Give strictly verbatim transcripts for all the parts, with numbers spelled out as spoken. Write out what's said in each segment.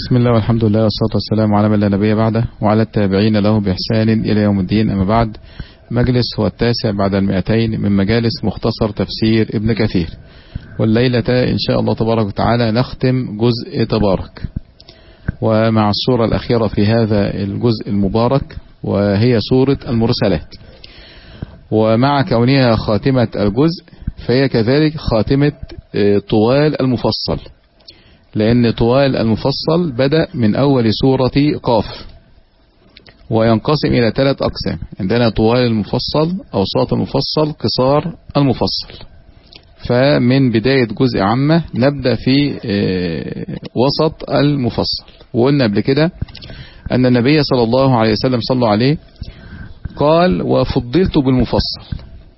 بسم الله والحمد لله والصلاة والسلام على من لا نبي بعده وعلى التابعين له بإحسان إلى يوم الدين. أما بعد، مجلس هو التاسع بعد المئتين من مجالس مختصر تفسير ابن كثير، والليلة إن شاء الله تبارك وتعالى نختم جزء تبارك، ومع السورة الأخيرة في هذا الجزء المبارك وهي سورة المرسلات. ومع كونها خاتمة الجزء فهي كذلك خاتمة طوال المفصل، لأن طوال المفصل بدأ من أول سورة قاف، وينقسم إلى ثلاث أقسام: عندنا طوال المفصل، أوساط المفصل، قصار المفصل. فمن بداية جزء عامة نبدأ في وسط المفصل. وقلنا قبل كده أن النبي صلى الله عليه وسلم صلى عليه قال: وفضلت بالمفصل.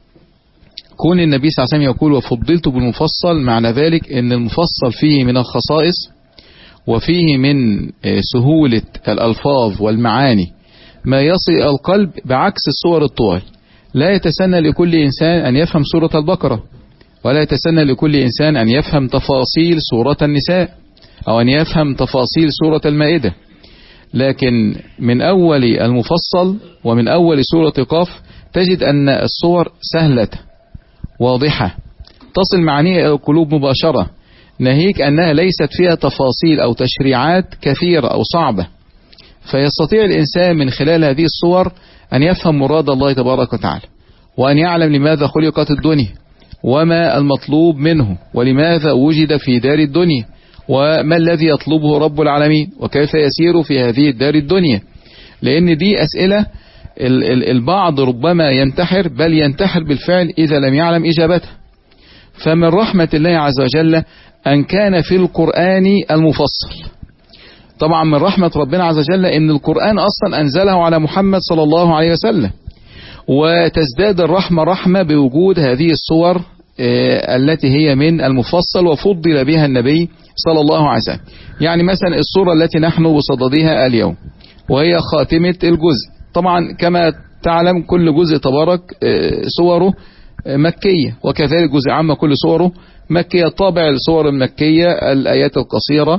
كون النبي صلى الله عليه وسلم يقول وفضلت بالمفصل، معنى ذلك أن المفصل فيه من الخصائص وفيه من سهولة الألفاظ والمعاني ما يصل القلب، بعكس السور الطوال. لا يتسنى لكل إنسان أن يفهم سورة البقرة، ولا يتسنى لكل إنسان أن يفهم تفاصيل سورة النساء أو أن يفهم تفاصيل سورة المائدة. لكن من أول المفصل ومن أول سورة قاف تجد أن الصور سهلة واضحة تصل معانيها إلى القلوب مباشرة، ناهيك أنها ليست فيها تفاصيل أو تشريعات كثيرة أو صعبة. فيستطيع الإنسان من خلال هذه الصور أن يفهم مراد الله تبارك وتعالى، وأن يعلم لماذا خلقت الدنيا، وما المطلوب منه، ولماذا وجد في دار الدنيا، وما الذي يطلبه رب العالمين، وكيف يسير في هذه الدار الدنيا. لأن دي أسئلة البعض ربما ينتحر، بل ينتحر بالفعل إذا لم يعلم إجابتها. فمن رحمة الله عز وجل أن كان في القرآن المفصل. طبعا من رحمة ربنا عز وجل أن القرآن أصلا أنزله على محمد صلى الله عليه وسلم، وتزداد الرحمة رحمة بوجود هذه الصور التي هي من المفصل وفضل بها النبي صلى الله عليه وسلم. يعني مثلا الصورة التي نحن بصددها اليوم وهي خاتمة الجزء. طبعا كما تعلم كل جزء تبارك صوره مكية، وكذلك جزء عام كل صوره مكية. طابع الصور المكية الآيات القصيرة،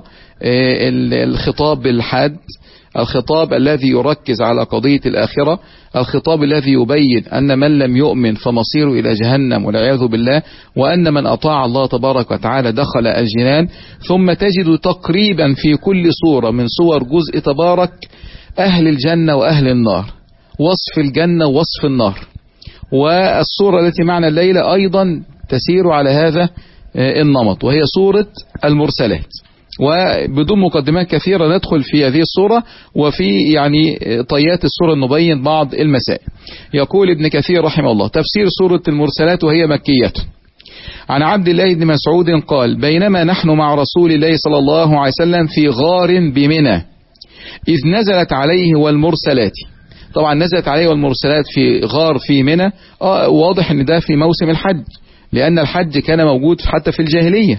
الخطاب بالحاد، الخطاب الذي يركز على قضية الآخرة، الخطاب الذي يبين أن من لم يؤمن فمصيره إلى جهنم والعياذ بالله، وأن من أطاع الله تبارك وتعالى دخل الجنان. ثم تجد تقريبا في كل صورة من صور جزء تبارك أهل الجنة وأهل النار، وصف الجنة ووصف النار. والصورة التي معنا الليلة أيضا تسير على هذا النمط، وهي صورة المرسلات. وبدون مقدمات كثيرة ندخل في هذه الصورة، وفي يعني طيات الصورة نبين بعض المسائل. يقول ابن كثير رحمه الله: تفسير سورة المرسلات وهي مكية. عن عبد الله بن مسعود قال: بينما نحن مع رسول الله صلى الله عليه وسلم في غار بمنى إذ نزلت عليه والمرسلات. طبعا نزلت عليه والمرسلات في غار في منى. آه واضح ان ده في موسم الحج، لأن الحج كان موجود حتى في الجاهلية.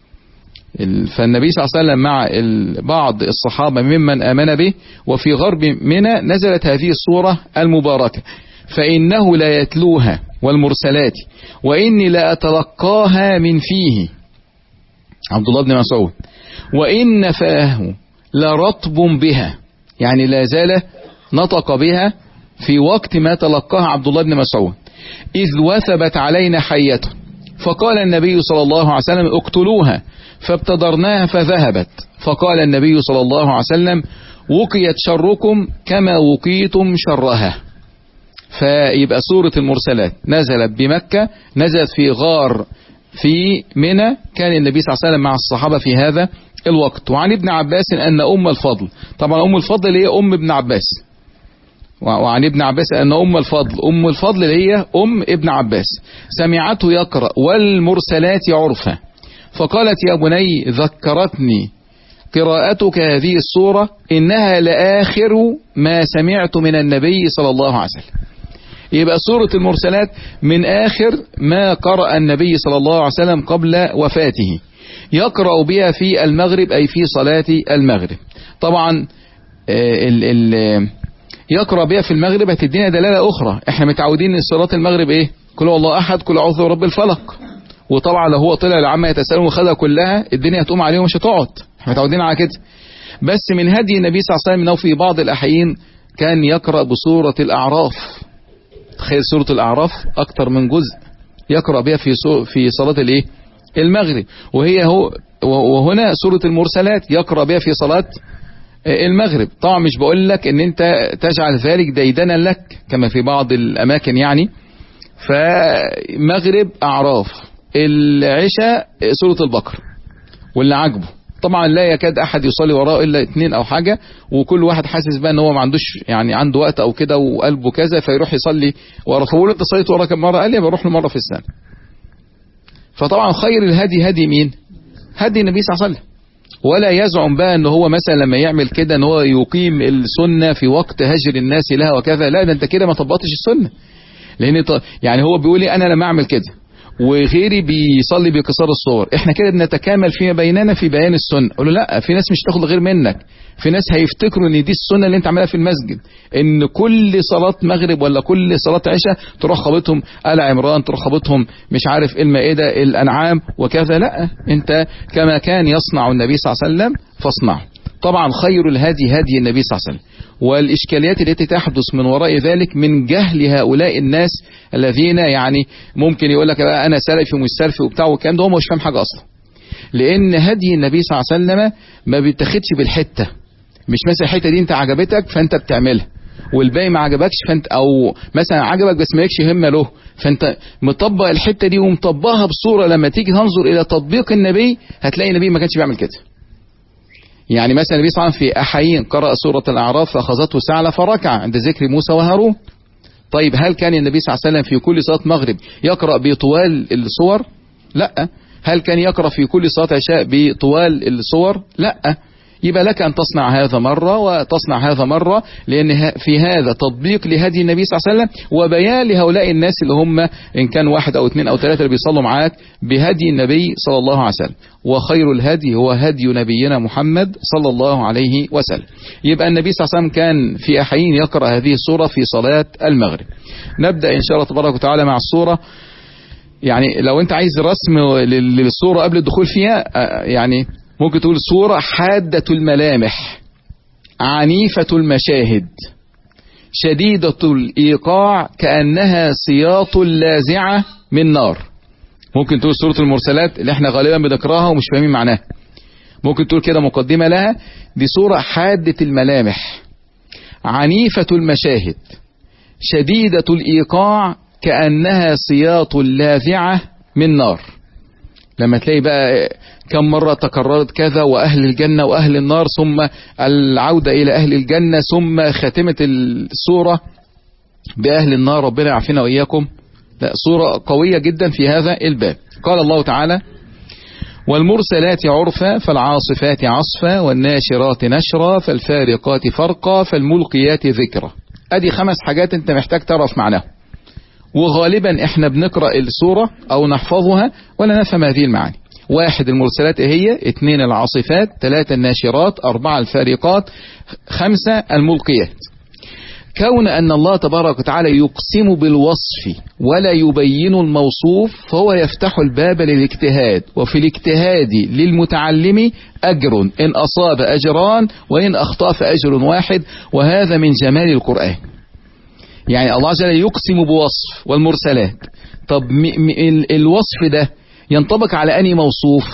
فالنبي صلى الله عليه وسلم مع بعض الصحابة ممن آمن به، وفي غرب منى نزلت هذه السورة المباركة: فإنه لا يتلوها والمرسلات وإني لا أتلقاها من فيه. عبد الله بن مسعود: وإن فاه لرطب بها، يعني لا زال نطق بها في وقت ما تلقاها عبد الله بن مسعود. إذ وثبت علينا حية، فقال النبي صلى الله عليه وسلم: اقتلوها، فابتدرناها فذهبت. فقال النبي صلى الله عليه وسلم: وقيت شركم كما وقيتم شرها. فيبقى سورة المرسلات نزلت بمكة، نزلت في غار في منى، كان النبي صلى الله عليه وسلم مع الصحابة في هذا الوقت. وعن ابن عباس أن أم الفضل، طبعا أم الفضل اللي هي أم ابن عباس، وعن ابن عباس أن أم الفضل، أم الفضل اللي هي أم ابن عباس، سمعته يقرأ والمرسلات عرفا، فقالت: يا بني ذكرتني قراءتك هذه السورة، إنها لآخر ما سمعت من النبي صلى الله عليه وسلم. يبقى سورة المرسلات من آخر ما قرأ النبي صلى الله عليه وسلم قبل وفاته، يقرأ بها في المغرب، أي في صلاة المغرب. طبعا ال ال يقرأ بها في المغرب هتدينا دلالة أخرى. احنا متعودين ان صلاة المغرب ايه؟ كل الله أحد، كل أعوذ برب الفلق. وطبعا لو هو طلع لعما يتساءلون وخدها كلها الدنيا هتقوم عليه ومش هتقعد، احنا متعودين على كده. بس من هدي النبي صلى الله عليه وسلم انه في بعض الاحيان كان يقرأ بسورة الاعراف. تخيل سورة الاعراف اكتر من جزء يقرأ بها في في صلاة الايه المغرب، وهي هو وهنا سورة المرسلات يقرأ بها في صلاة المغرب. طبعا مش بقول لك ان انت تجعل ذلك ديدنا لك كما في بعض الاماكن يعني، فمغرب اعراف، العشاء سورة البقرة، واللي عاجبه. طبعا لا يكاد احد يصلي وراه الا اتنين او حاجة، وكل واحد حاسس بقى ان هو ما عندوش يعني عنده وقت او كده وقلبه كذا فيروح يصلي وراه. فقول انت صليت وراه كم مرة؟ قال لي بروح له مرة في السنة. فطبعا خير الهدي هدي مين؟ هدي النبي صلى الله عليه وسلم. ولا يزعم بقى ان هو مثلا لما يعمل كده ان هو يقيم السنة في وقت هجر الناس لها وكذا. لا، ده انت كده ما طبقتش السنة. لان ط... يعني هو بيقول لي انا لما اعمل كده وغيري بيصلي بقصار الصور، احنا كده بنتكامل فيما بيننا في بيان السنة. اقول له لا، في ناس مش تاخد غير منك، في ناس هيفتكروا ان دي السنة اللي انت عاملها في المسجد، ان كل صلاة مغرب ولا كل صلاة عشاء تروح خابطهم آل عمران، تروح خابطهم مش عارف المائدة، الانعام وكذا. لا، انت كما كان يصنع النبي صلى الله عليه وسلم فاصنعه. طبعا خير الهدي هدي النبي صلى الله عليه وسلم. والإشكاليات التي تحدث من وراء ذلك من جهل هؤلاء الناس الذين يعني ممكن يقول لك أنا سلفي ومش سلفي وبتاع والكلام ده، هو مش فاهم حاجة أصلا. لأن هدي النبي صلى الله عليه وسلم ما بيتاخدش بالحتة، مش مثلا الحتة دي أنت عجبتك فأنت بتعملها والباقي ما عجبكش فأنت، أو مثلا عجبك بس مالكش همة له فأنت مطبق الحتة دي ومطبقها بصورة لما تيجي تنظر إلى تطبيق النبي هتلاقي النبي ما كانش بيعمل كده. يعني مثلا النبي صلى الله عليه وسلم في أحايين قرأ سورة الأعراف فأخذته سعلة فركع عند ذكر موسى وهارون. طيب هل كان النبي صلى الله عليه وسلم في كل صلاة مغرب يقرأ بطوال الصور؟ لا. هل كان يقرأ في كل صلاة عشاء بطوال الصور؟ لا. يبقى لك أن تصنع هذا مرة وتصنع هذا مرة، لأن في هذا تطبيق لهدي النبي صلى الله عليه وسلم وبيان لهؤلاء الناس اللي هم إن كان واحد أو اثنين أو ثلاثة اللي بيصلوا معاك بهدي النبي صلى الله عليه وسلم. وخير الهدي هو هدي نبينا محمد صلى الله عليه وسلم. يبقى النبي صلى الله عليه وسلم كان في أحيان يقرأ هذه السورة في صلاة المغرب. نبدأ إن شاء الله تبارك وتعالى مع السورة. يعني لو أنت عايز رسم للسورة قبل الدخول فيها، يعني ممكن تقول سورة حادة الملامح، عنيفة المشاهد، شديدة الإيقاع، كأنها سياط لازعة من نار. ممكن تقول سورة المرسلات اللي احنا غالبا بنقراها ومش فاهمين معناها. ممكن تقول كده مقدمة لها، دي سورة حادة الملامح، عنيفة المشاهد، شديدة الإيقاع، كأنها سياط لازعة من نار. لما تلاقي بقى كم مرة تكررت كذا وأهل الجنة وأهل النار، ثم العودة إلى أهل الجنة، ثم خاتمة السورة بأهل النار، ربنا يعافينا وإياكم. لا، سورة قوية جدا في هذا الباب. قال الله تعالى: والمرسلات عرفا فالعاصفات عصفا والناشرات نشرا فالفارقات فرقا فالملقيات ذكرا. أدي خمس حاجات أنت محتاج تعرف معناها، وغالبا احنا بنقرأ السورة او نحفظها ولا نفهم هذه المعاني. واحد المرسلات هي، اثنين العاصفات، ثلاثة الناشرات، اربعة الفارقات، خمسة الملقيات. كون ان الله تبارك وتعالى يقسم بالوصف ولا يبين الموصوف فهو يفتح الباب للاجتهاد، وفي الاجتهاد للمتعلم اجر، ان اصاب اجران وان اخطأ فاجر واحد، وهذا من جمال القرآن. يعني الله عز وجل يقسم بوصف والمرسلات. طب م- م- الوصف ده ينطبق على أي موصوف؟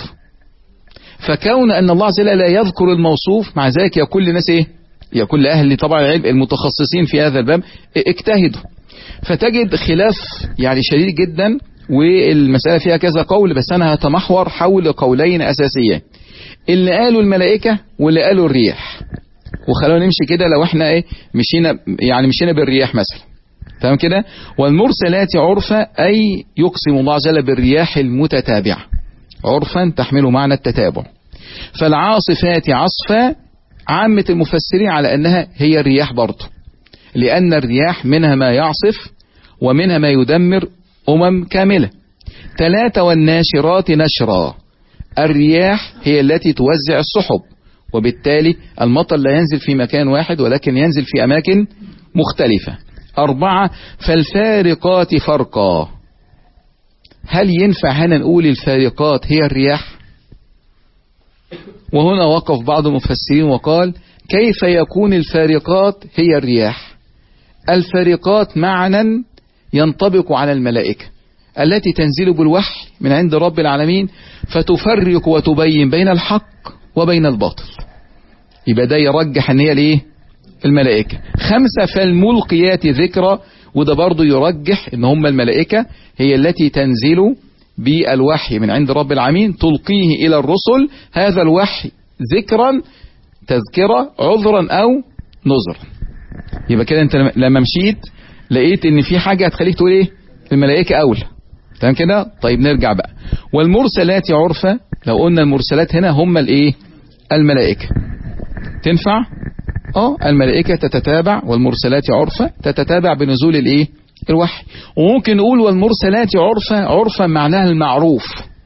فكون أن الله عز وجل لا يذكر الموصوف، مع ذلك يقول للناس إيه؟ يقول لأهل طبعا العلم المتخصصين في هذا الباب اجتهدوا. فتجد خلاف يعني شديد جدا، والمسألة فيها كذا قول، بس أنا هتمحور حول قولين أساسيين، اللي قالوا الملائكة واللي قالوا الريح. وخلونا نمشي كده لو احنا ايه مشينا يعني مشينا بالرياح مثلا، تمام كده. والمرسلات عرفا اي يقسم الله عز وجل بالرياح المتتابعة، عرفا تحمل معنى التتابع. فالعاصفات عصفا، عامة المفسرين على انها هي الرياح برضه، لان الرياح منها ما يعصف ومنها ما يدمر امم كاملة. ثلاثة والناشرات نشرا، الرياح هي التي توزع السحب، وبالتالي المطر لا ينزل في مكان واحد ولكن ينزل في أماكن مختلفة. أربعة فالفارقات فرقا، هل ينفع هنا نقول الفارقات هي الرياح؟ وهنا وقف بعض المفسرين وقال كيف يكون الفارقات هي الرياح؟ الفارقات معنى ينطبق على الملائكة التي تنزل بالوحي من عند رب العالمين فتفرق وتبين بين الحق وبين الباطل. يبقى ده يرجح ان هي الايه؟ الملائكة. خمسة فالملقيات ذكرى، وده برضو يرجح ان هم الملائكة هي التي تنزل بالوحي من عند رب العالمين تلقيه الى الرسل، هذا الوحي ذكرا تذكرة عذرا او نذرا. يبقى كده انت لما مشيت لقيت ان في حاجة هتخليك تقول ايه؟ الملائكة اولى. تمام كده؟ طيب نرجع بقى. والمرسلات عرفا، لو قلنا المرسلات هنا هم الايه؟ الملائكة. تنفع؟ اه الملائكة تتتابع، والمرسلات عرفا تتتابع بنزول الايه؟ الوحي. وممكن نقول والمرسلات عرفا، عرفا معناها المعروف،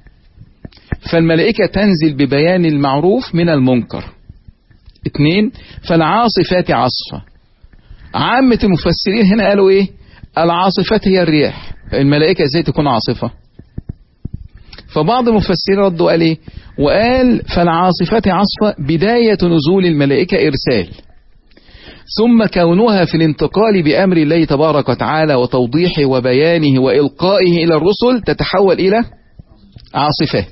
فالملائكة تنزل ببيان المعروف من المنكر. اثنين فالعاصفات عصفا، عامة المفسرين هنا قالوا ايه؟ العاصفات هي الرياح، الملائكة ازاي تكون عاصفة؟ فبعض المفسرين ردوا قال ايه؟ وقال فالعاصفات عصفا بداية نزول الملائكة إرسال، ثم كونها في الانتقال بأمر الله تبارك وتعالى وتوضيحه وبيانه وإلقائه إلى الرسل تتحول إلى عاصفات.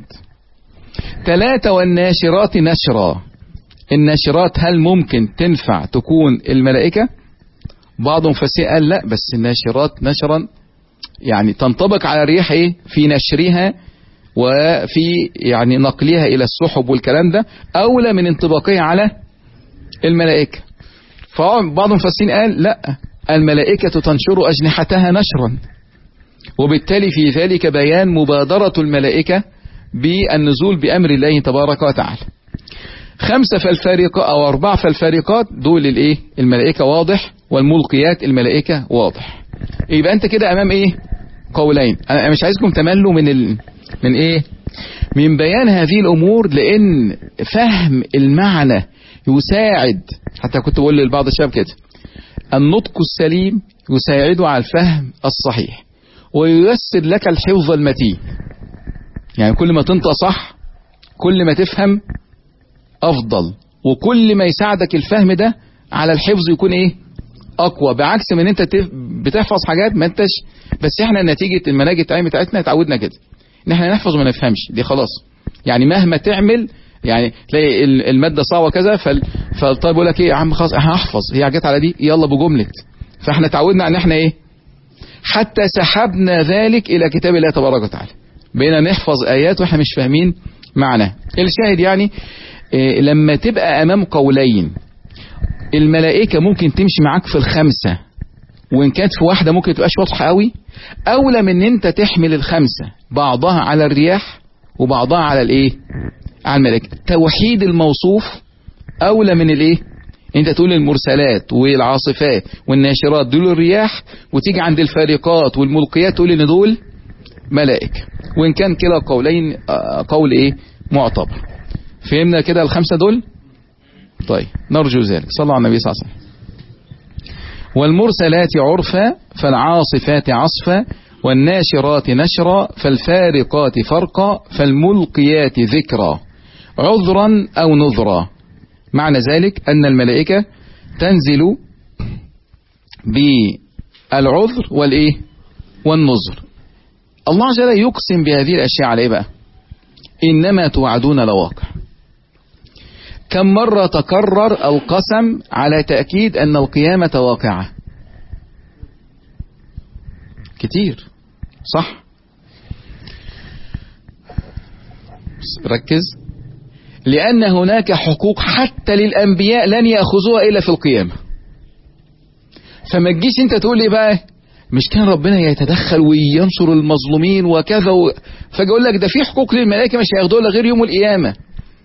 ثلاثة والناشرات نشرا، الناشرات هل ممكن تنفع تكون الملائكة؟ بعض المفسرين قال لا، بس الناشرات نشرا يعني تنطبق على الرياح ايه؟ في نشرها وفي يعني نقلها الى السحب والكلام ده اولى من انطباقها على الملائكة. فبعض المفسرين قال لا، الملائكة تنشر اجنحتها نشرا، وبالتالي في ذلك بيان مبادرة الملائكة بالنزول بأمر الله تبارك وتعالى. خمسة فالفارقات او اربعة فالفارقات دول الايه؟ الملائكة واضح، والملقيات الملائكة واضح. يبقى انت كده امام ايه؟ قولين. انا مش عايزكم تملوا من ال... من ايه؟ من بيان هذه الامور، لان فهم المعنى يساعد. حتى كنت بقول لبعض الشباب كده، النطق السليم يساعد على الفهم الصحيح وييسر لك الحفظ المتين. يعني كل ما تنطق صح كل ما تفهم افضل، وكل ما يساعدك الفهم ده على الحفظ يكون ايه؟ اقوى، بعكس من انت بتحفظ حاجات ما انتش. بس احنا نتيجة المناهج التعليم بتاعتنا اتعودنا كده ان احنا نحفظ وما نفهمش، دي خلاص. يعني مهما تعمل، يعني تلاقي المادة صعبة كذا فال... فالطالب يقول لك ايه يا عم خلاص هحفظ، هي جت على دي يلا بجملة. فاحنا اتعودنا ان احنا ايه؟ حتى سحبنا ذلك الى كتاب الله تبارك وتعالى، بقينا نحفظ ايات واحنا مش فاهمين معناها. الشاهد يعني إيه؟ لما تبقى امام قولين، الملائكة ممكن تمشي معاك في الخمسة، وإن كانت في واحدة ممكن تبقاش واضحة قوي، أولى من إن أنت تحمل الخمسة بعضها على الرياح وبعضها على الإيه؟ على الملائكة. توحيد الموصوف أولى من الإيه؟ أنت تقول المرسلات والعاصفات والناشرات دول الرياح، وتيجي عند الفارقات والملقيات تقول إن دول ملائكة، وإن كان كلا قولين قول إيه؟ معتبر. فهمنا كده الخمسة دول؟ طيب نرجو ذلك. صلى على النبي صلى الله عليه وسلم. والمرسلات عرفا فالعاصفات عصفا والناشرات نشرا فالفارقات فرقا فالملقيات ذكرا عذرا أو نذرا. معنى ذلك أن الملائكة تنزل بالعذر والإيه؟ والنذر. الله عز وجل يقسم بهذه الأشياء على إيه بقى؟ إنما توعدون لواقع. كم مرة تكرر القسم على تأكيد أن القيامة واقعة؟ كتير، صح؟ ركز. لأن هناك حقوق حتى للأنبياء لن يأخذوها إلا في القيامة. فما تجيش انت تقول لي بقى مش كان ربنا يتدخل وينصر المظلومين وكذا و... فاجي اقول لك ده في حقوق للملائكة مش هياخدوها غير يوم القيامة،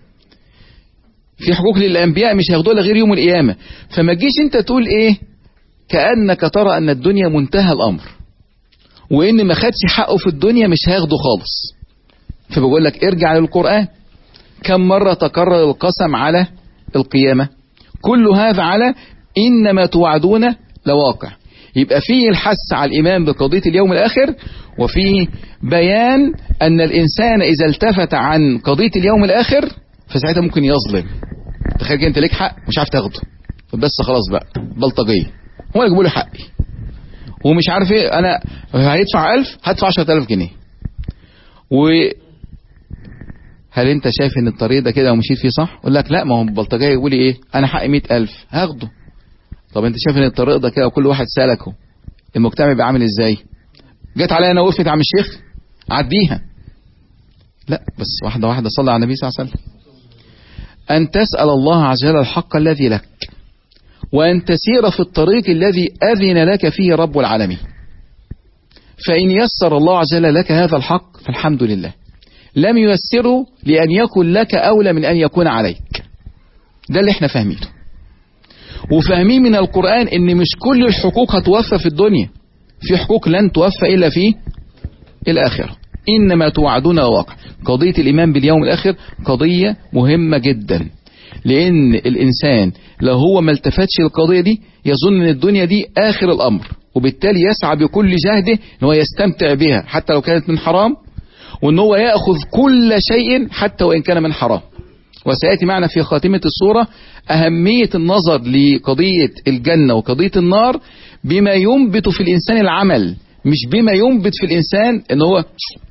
في حقوق للأنبياء مش هياخدوها غير يوم القيامة. فما تجيش انت تقول ايه كأنك ترى ان الدنيا منتهى الامر، وان ما خدش حقه في الدنيا مش هياخده خالص. فبقول لك ارجع للقرآن، كم مرة تكرر القسم على القيامة؟ كل هذا على إنما توعدون لواقع. يبقى فيه الحث على الإيمان بقضية اليوم الآخر، وفيه بيان أن الإنسان إذا التفت عن قضية اليوم الآخر فساعتها ممكن يظلم. تخيل انت ليك حق مش عارف تاخده، بس خلاص بقى بلطجيه، هو يجيبوا لي حقي ومش عارف ايه، انا هيدفع ألف هدفع عشرة آلاف جنيه. وهل انت شايف ان الطريق ده كده ومشيت فيه صح؟ يقول لك لا، ما هو البلطجيه يقول لي ايه، انا حقي مئة ألف هاخده. طب انت شايف ان الطريق ده كده وكل واحد سلكه المجتمع بيبقى عامل ازاي؟ جت عليا انا وقفت عم الشيخ عديها، لا بس واحده واحده. صلى على النبي صلى الله عليه وسلم. ان تسأل الله عز وجل الحق الذي لك، وان تسير في الطريق الذي اذن لك فيه رب العالمين. فان يسر الله عز وجل لك هذا الحق فالحمد لله، لم ييسره لان يكن لك اولى من ان يكون عليك. ده اللي احنا فاهمينه، وفاهمين من القرآن ان مش كل الحقوق هتوفى في الدنيا، في حقوق لن توفى الا في الاخرة. انما توعدون واقع. قضية الايمان باليوم الاخر قضية مهمة جدا، لان الانسان لو هو ما التفتش القضية دي يظن ان الدنيا دي اخر الامر، وبالتالي يسعى بكل جهده ان هو يستمتع بها حتى لو كانت من حرام، وان هو يأخذ كل شيء حتى وان كان من حرام. وسيأتي معنا في خاتمة السورة أهمية النظر لقضية الجنة وقضية النار بما ينبت في الإنسان العمل، مش بما ينبت في الإنسان إن هو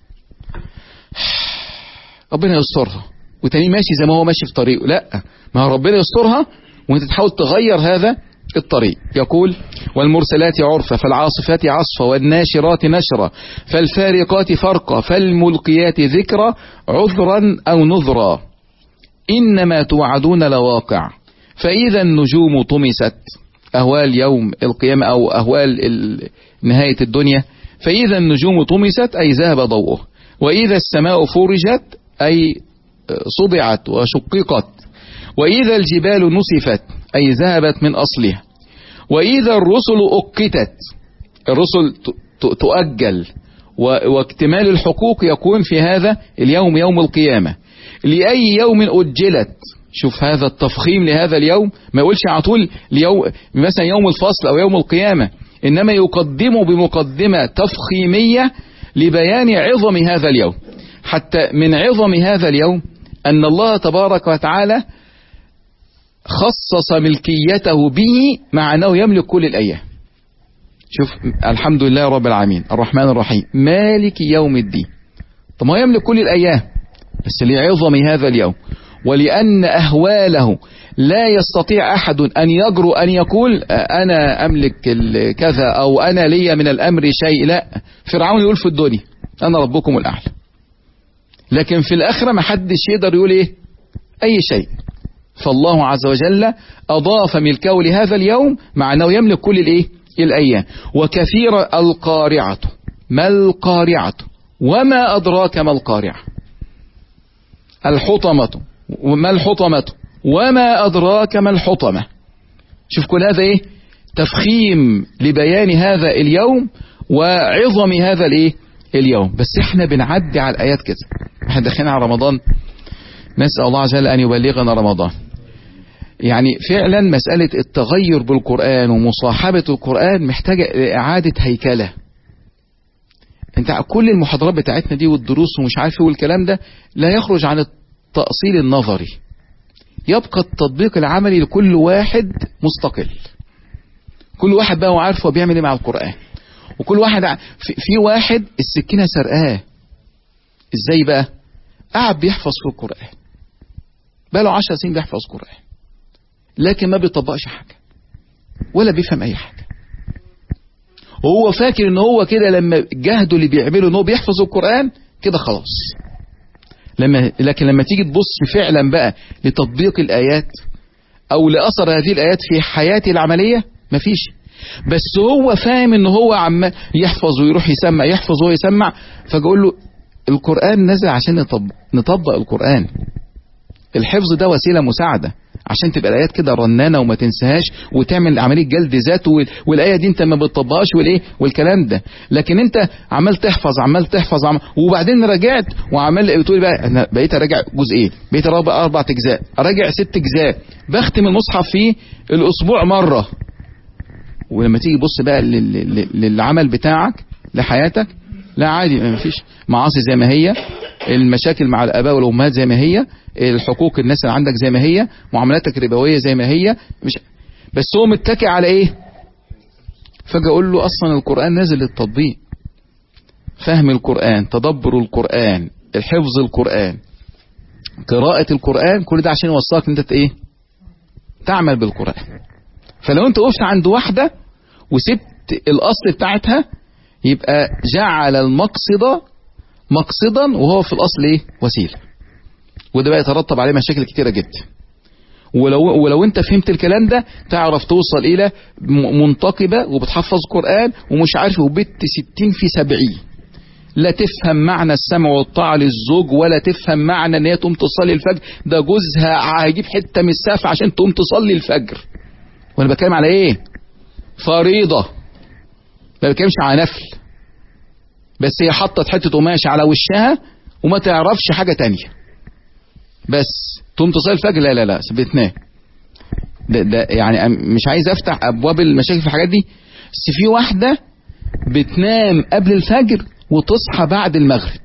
ربنا يسترها وتاني ماشي زي ما هو ماشي في طريقه. لا، ما هو ربنا يسترها وانت تحاول تغير هذا الطريق. يقول والمرسلات عرفا فالعاصفات عصفا والناشرات نشرا فالفارقات فرقا فالملقيات ذكرا عذرا أو نذرا إنما توعدون لواقع فإذا النجوم طمست، أهوال يوم القيامة أو أهوال نهاية الدنيا. فإذا النجوم طمست أي ذهب ضوءه، وإذا السماء فرجت أي صدعت وشققت، وإذا الجبال نسفت أي ذهبت من أصلها، وإذا الرسل أقتت، الرسل تؤجل، واكتمال الحقوق يكون في هذا اليوم يوم القيامة. لأي يوم أجلت، شوف هذا التفخيم لهذا اليوم، ما يقولش على طول ليوم مثلا يوم الفصل أو يوم القيامة، إنما يقدمه بمقدمة تفخيمية لبيان عظم هذا اليوم. حتى من عظم هذا اليوم أن الله تبارك وتعالى خصص ملكيته به مع أنه يملك كل الأيام. شوف الحمد لله رب العالمين الرحمن الرحيم مالك يوم الدين. طب ما يملك كل الأيام، بس لعظم هذا اليوم ولأن أهواله لا يستطيع أحد أن يجرؤ أن يقول أنا أملك كذا أو أنا لي من الأمر شيء. لا، فرعون يقول في الدنيا أنا ربكم الأعلى، لكن في الآخرة ما حدش يقدر يقول إيه أي شيء. فالله عز وجل أضاف ملكه لهذا اليوم مع أنه يملك كل الإيه الأيام. وكثير القارعة، ما القارعة وما أدراك ما القارعة، الحطمة وما الحطمة وما أدراك ما الحطمة. شوف كل هذا إيه تفخيم لبيان هذا اليوم وعظم هذا الإيه اليوم. بس إحنا بنعدي على الآيات كده، إحنا داخلين على رمضان، نسأل الله عز وجل أن يبلغنا رمضان. يعني فعلا مسألة التغير بالقرآن ومصاحبة القرآن محتاجة إعادة هيكلة. انت كل المحاضرات بتاعتنا دي والدروس ومش عارف ايه والكلام ده لا يخرج عن التأصيل النظري، يبقى التطبيق العملي لكل واحد مستقل. كل واحد بقى وعارف هو بيعمل ايه مع القرآن، وكل واحد ع... في... في واحد السكينة سرقاه ازاي بقى، قاعد بيحفظ في القرآن بقى له عشر سنين بيحفظ قرآن، لكن ما بيطبقش حاجة ولا بيفهم اي حاجة. وهو فاكر ان هو كده لما جهده اللي بيعمله ان هو بيحفظ القرآن كده خلاص. لما لكن لما تيجي تبص فعلا بقى لتطبيق الآيات او لأثر هذه الآيات في حياته العملية مفيش. بس هو فاهم ان هو عم يحفظ ويروح يسمع، يحفظ وهو يسمع. فقول له القرآن نزل عشان نطبق, نطبق القرآن. الحفظ ده وسيلة مساعدة عشان تبقى الآيات كده رنانة وما تنساهاش وتعمل عملية جلد ذات، والآية دي انت ما بتطبقهاش والايه والكلام ده. لكن انت عمال تحفظ عمال تحفظ عمال وبعدين رجعت وعمال بتقول بقى انا بقيت اراجع جزئين، بقيت اراجع اربع اجزاء، اراجع ست اجزاء، بختم المصحف في الاسبوع مرة. ولما تيجي بص بقى للعمل بتاعك لحياتك، لا عادي، ما فيش معاصي زي ما هي، المشاكل مع الاباء والامهات زي ما هي، الحقوق الناس اللي عندك زي ما هي، معاملاتك الربويه زي ما هي، مش بس هو متكئ على ايه؟ فجأة اقول له اصلا القرآن نازل للتطبيق، فهم القرآن، تدبر القرآن، الحفظ القرآن، قراءة القرآن، كل ده عشان يوصلك ان انت ايه؟ تعمل بالقرآن. فلو انت وقفت عند واحدة وسبت الاصل بتاعتها يبقى جعل المقصد مقصدا وهو في الاصل ايه؟ وسيلة. وده بقى يترتب عليه مشاكل كتيرة جدا. ولو ولو انت فهمت الكلام ده تعرف توصل الى منتقبة وبتحفظ قرآن ومش عارف وبت ستين في سبعين، لا تفهم معنى السمع والطاعة للزوج ولا تفهم معنى ان هي تقوم تصلي الفجر، ده جوزها هيجيب حتة من السقف عشان تقوم تصلي الفجر. وانا بتكلم على ايه؟ فريضة، ما بتكلمش على نفل. بس هي حطت حتة قماش على وشها وما تعرفش حاجة تانية، بس تقوم تصلي الفجر. لا لا لا بتنام. ده, ده يعني مش عايز افتح ابواب المشاكل في الحاجات دي، بس في واحدة بتنام قبل الفجر وتصحى بعد المغرب.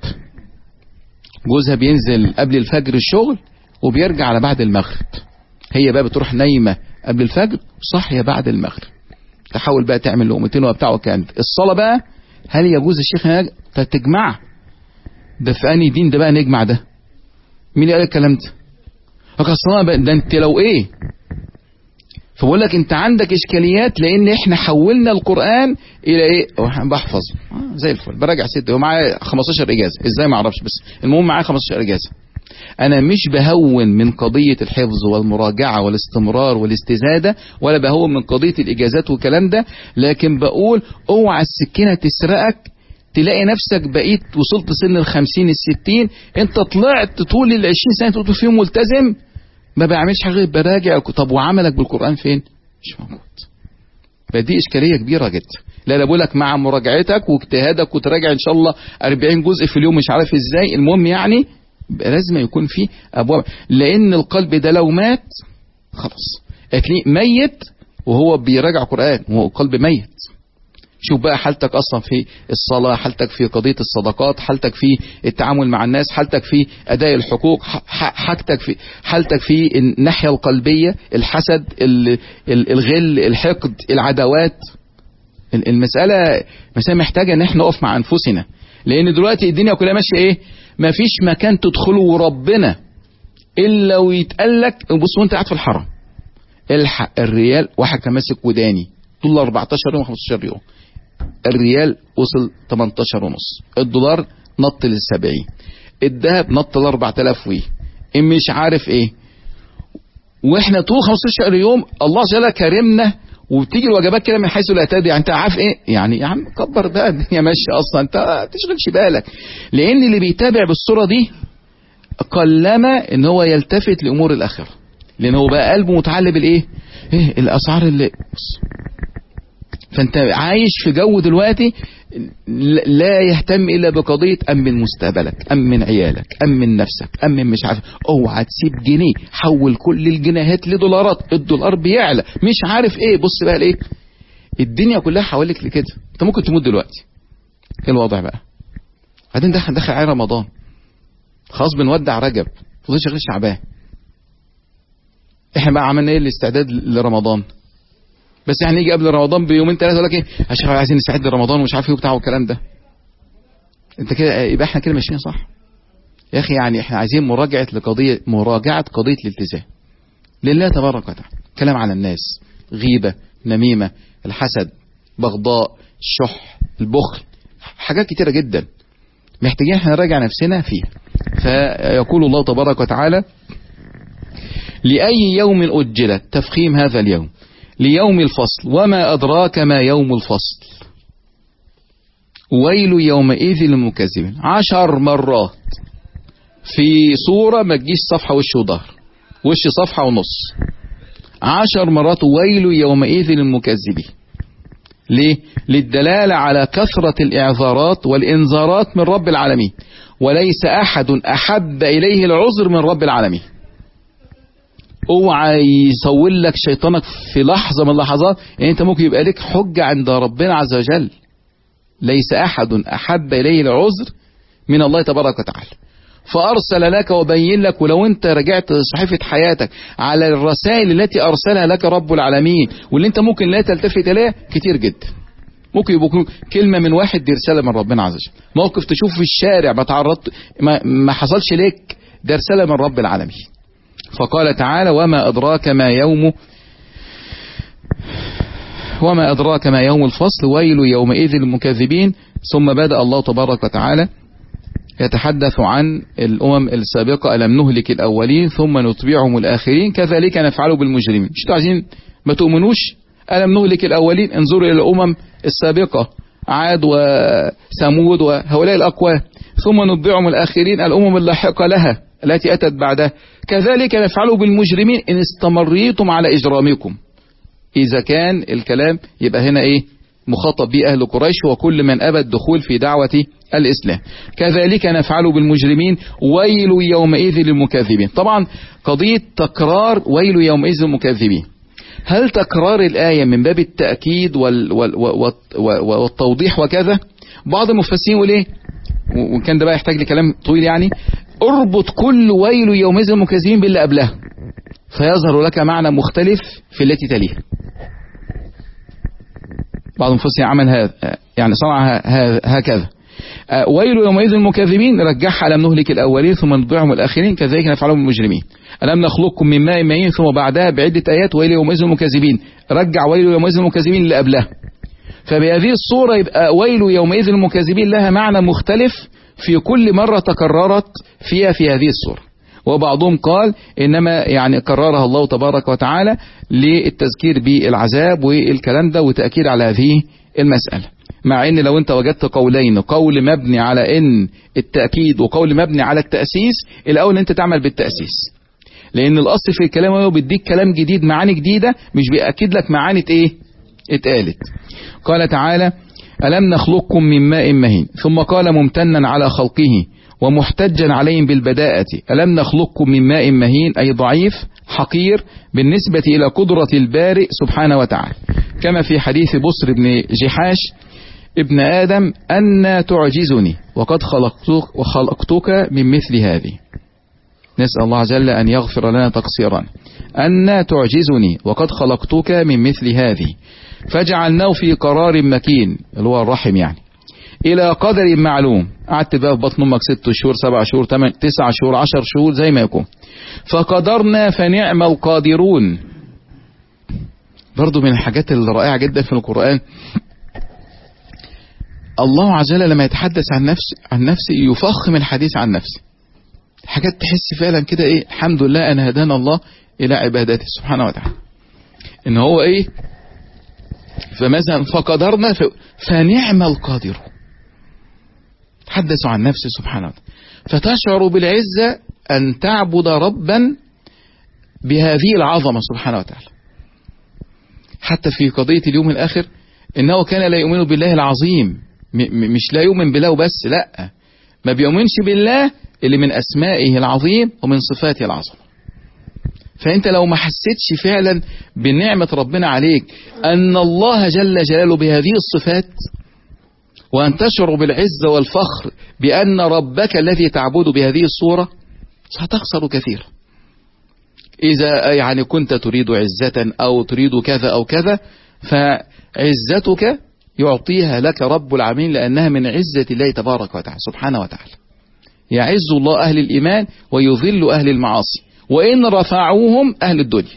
جوزها بينزل قبل الفجر الشغل وبيرجع على بعد المغرب، هي بقى بتروح نايمة قبل الفجر وصحية بعد المغرب، تحاول بقى تعمل لقمتين وبتاع وكانت الصلاة بقى. هل يجوز الشيخ تجمع؟ ده في انهي دين ده بقى نجمع؟ ده مين قال الكلام ده؟ اصلا ده انت لو ايه. فبقول لك انت عندك اشكاليات لان احنا حولنا القرآن الى ايه؟ بحفظ زي الفل، براجع ست، هو معايا خمستاشر اجازة ازاي ما اعرفش، بس المهم معايا خمستاشر اجازة. انا مش بهون من قضية الحفظ والمراجعة والاستمرار والاستزادة، ولا بهون من قضية الاجازات والكلام ده، لكن بقول اوعى السكينة تسرقك تلاقي نفسك بقيت وصلت سن الخمسين الستين، انت طلعت طول العشرين سنة تقول فيهم ملتزم ما بعملش حاجة غير براجع. طب وعملك بالقرآن فين؟ مش موجود. فدي اشكالية كبيرة جدا. لا لا بقولك مع مراجعتك واجتهادك وتراجع ان شاء الله أربعين جزء في اليوم، مش عارف ازاي، المهم يعني لازم يكون في ابواب، لان القلب ده لو مات خلاص ميت وهو بيراجع قرآن وهو القلب ميت. شوف بقى حالتك اصلا في الصلاة، حالتك في قضية الصدقات، حالتك في التعامل مع الناس، حالتك في اداء الحقوق، حالتك في حالتك في الناحية القلبية، الحسد، الغل، الحقد، العداوات. المسألة مسألة محتاجة ان احنا نقف مع انفسنا، لان دلوقتي الدنيا كلها ماشية ايه؟ مفيش مكان تدخله وربنا الا ويتقالك بص وانت قاعد في الحرم الحق الريال. واحد كان ماسك وداني طول أربعتاشر يوم خمستاشر يوم، الريال وصل تمنتاشر ونص، الدولار نط للسبعين، الذهب نط ل أربعة آلاف وي مش عارف ايه. واحنا طول خمستاشر يوم الله جل كرمنا وبتيجي الوجبات كده من حيث لا تدري. يعني انت عارف ايه يعني؟ يا عم كبر بقى، الدنيا ماشيه اصلا، انت ما تشغلش بالك. لان اللي بيتابع بالصوره دي قلما ان هو يلتفت لامور الاخره، لان هو بقى قلبه متعلق بالايه؟ ايه الاسعار اللي بص. فانت عايش في جو دلوقتي لا يهتم الا بقضية امن مستقبلك، امن عيالك، امن نفسك، امن مش عارف. اوعى تسيب جنيه، حول كل الجنيهات لدولارات، الدولار بيعلى مش عارف ايه. بص بقى الايه؟ الدنيا كلها حواليك لكده، انت ممكن تموت دلوقتي. ايه الوضع بقى؟ بعدين دخل دخل على رمضان، خلاص بنودع رجب، فضل شغال شعبان. احنا بقى عملنا ايه الاستعداد لرمضان؟ بس احنا نيجي قبل رمضان بيومين ثلاثه يقول لك ايه يا شيخ عايزين نستعد لرمضان ومش عارف ايه وبتاع والكلام ده. انت كده يبقى احنا كده ماشيين صح يا اخي. يعني احنا عايزين مراجعه لقضيه مراجعه قضيه الالتزام لله تبارك وتعالى. كلام على الناس، غيبه، نميمه، الحسد، بغضاء، الشح، البخل، حاجات كتيره جدا محتاجين احنا نراجع نفسنا فيها. فيقول الله تبارك وتعالى لأي يوم أجلت، تفخيم هذا اليوم، ليوم الفصل، وما أدراك ما يوم الفصل، ويل يومئذ للمكذبين. عشر مرات في صورة ما تجيش صفحة وش وظهر، وش صفحة ونص، عشر مرات ويل يومئذ للمكذبين. ليه؟ للدلالة على كثرة الإعذارات والإنذارات من رب العالمين، وليس أحد أحب إليه العذر من رب العالمين. اوعى يسول لك شيطانك في لحظة من اللحظات يعني انت ممكن يبقى لك حجة عند ربنا عز وجل. ليس احد احب اليه العذر من الله تبارك وتعالى، فأرسل لك وبين لك. ولو أنت رجعت صحيفة حياتك على الرسائل التي أرسلها لك رب العالمين واللي أنت ممكن لا تلتفت إليها كتير جدا، ممكن يبقى كلمة من واحد دي رسالة من ربنا عز وجل. موقف تشوف في الشارع ما تعرضت ما, ما حصلش ليك، ده رسالة من رب العالمين. فقال تعالى وما أدراك ما يوم وما أدراك ما يوم الفصل ويل يومئذ للمكذبين. ثم بدأ الله تبارك وتعالى يتحدث عن الأمم السابقة ألم نهلك الأولين ثم نتبعهم الآخرين كذلك نفعل بالمجرمين. مش عايزين ما تؤمنوش؟ ألم نهلك الأولين، انظروا إلى الأمم السابقة عاد وثمود وهؤلاء الأقوام، ثم نتبعهم الآخرين الأمم اللاحقة لها التي أتت بعدها كذلك نفعل بالمجرمين إن استمريتم على إجرامكم. إذا كان الكلام يبقى هنا إيه مخاطب به أهل قريش وكل من أبى الدخول في دعوة الإسلام. كذلك نفعل بالمجرمين ويل يومئذ للمكذبين. طبعا قضية تكرار ويل يومئذ للمكذبين، هل تكرار الآية من باب التأكيد وال وال وال والتوضيح وكذا؟ بعض المفسرين يقول إيه، وكان ده بقى يحتاج لكلام طويل يعني، اربط كل ويل يومئذ للمكذبين باللي قبلها فيظهر لك معنى مختلف في التي تليها. بعض المفسرين عمل هذا يعني صنع هكذا، ويل يومئذ للمكذبين رجعها ألم نهلك الأولين ثم نتبعهم الآخرين كذلك نفعل بالمجرمين. ألم نخلقكم من ماء مهين ثم بعدها بعدة آيات ويل يومئذ للمكذبين رجع ويل يومئذ للمكذبين اللي قبلها. فبهذه الصورة يبقى ويل يومئذ للمكذبين لها معنى مختلف في كل مرة تكررت فيها في هذه الصورة. وبعضهم قال إنما يعني كررها الله تبارك وتعالى للتذكير بالعذاب والكلام ده وتأكيد على هذه المسألة، مع ان لو انت وجدت قولين، قول مبني على ان التأكيد وقول مبني على التأسيس، الاول انت تعمل بالتأسيس، لان الاصل في الكلام هو بيديك كلام جديد معاني جديدة مش بيأكد لك معاني ايه اتقالت. قال تعالى ألم نخلقكم من ماء مهين، ثم قال ممتنا على خلقه ومحتجا عليهم بالبداءة ألم نخلقكم من ماء مهين أي ضعيف حقير بالنسبة إلى قدرة البارئ سبحانه وتعالى، كما في حديث بصر بن جحاش ابن آدم أن تعجزني وقد خلقتك, وخلقتك من مثل هذه. نسأل الله عز وجل أن يغفر لنا تقصيرنا. أن تعجزني وقد خلقتك من مثل هذه فجعلناه في قرار مكين اللي هو الرحم يعني إلى قدر معلوم. قعدت بقى في بطن أمك ست شهور سبع شهور تمن تسع شهور عشر شهور زي ما يكون. فقدرنا فنعم القادرون. برضو من الحاجات الرائعة جدا في القرآن الله عز وجل لما يتحدث عن نفسه عن نفسه يفخم الحديث عن نفسه. حاجات تحس فعلا كده ايه، الحمد لله ان هدانا الله الى عبادته سبحانه وتعالى. ان هو ايه، فمثلا فقدرنا فنعم القادر. تحدثوا عن نفسه سبحانه وتعالى فتشعر بالعزة ان تعبد ربا بهذه العظمة سبحانه وتعالى. حتى في قضية اليوم الاخر انه كان لا يؤمن بالله العظيم، مش لا يؤمن بالله وبس، لا، ما بيؤمنش بالله اللي من اسمائه العظيم ومن صفاته العظمة. فانت لو ما حسيتش فعلا بنعمة ربنا عليك ان الله جل جلاله بهذه الصفات، وان تشعر بالعزة والفخر بان ربك الذي تعبده بهذه الصورة، ستخسر كثيرا. اذا يعني كنت تريد عزة او تريد كذا او كذا، فعزتك يعطيها لك رب العالمين لأنها من عزة الله تبارك وتعالى سبحانه وتعالى. يعز الله أهل الإيمان ويذل أهل المعاصي، وإن رفعوهم أهل الدنيا.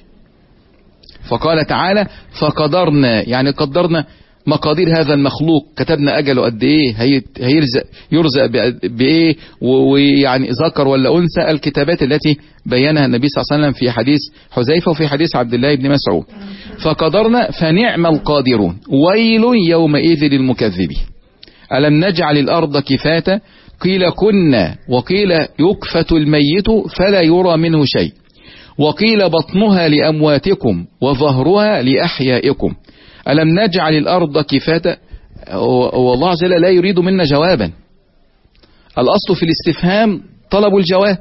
فقال تعالى فقدرنا، يعني قدرنا مقادير هذا المخلوق، كتبنا أجله قد إيه، هيرزق يرزق بإيه، ويعني ذكر ولا أنثى، الكتابات التي بينها النبي صلى الله عليه وسلم في حديث حذيفة وفي حديث عبد الله بن مسعود. فقدرنا فنعم القادرون ويل يومئذ للمكذبين. ألم نجعل الأرض كفاتا قيل كنا وقيل يكفت الميت فلا يرى منه شيء وقيل بطنها لأمواتكم وظهرها لأحيائكم. ألم نجعل الأرض كفاتا، والله عز وجل لا يريد منا جوابا. الأصل في الاستفهام طلب الجواب،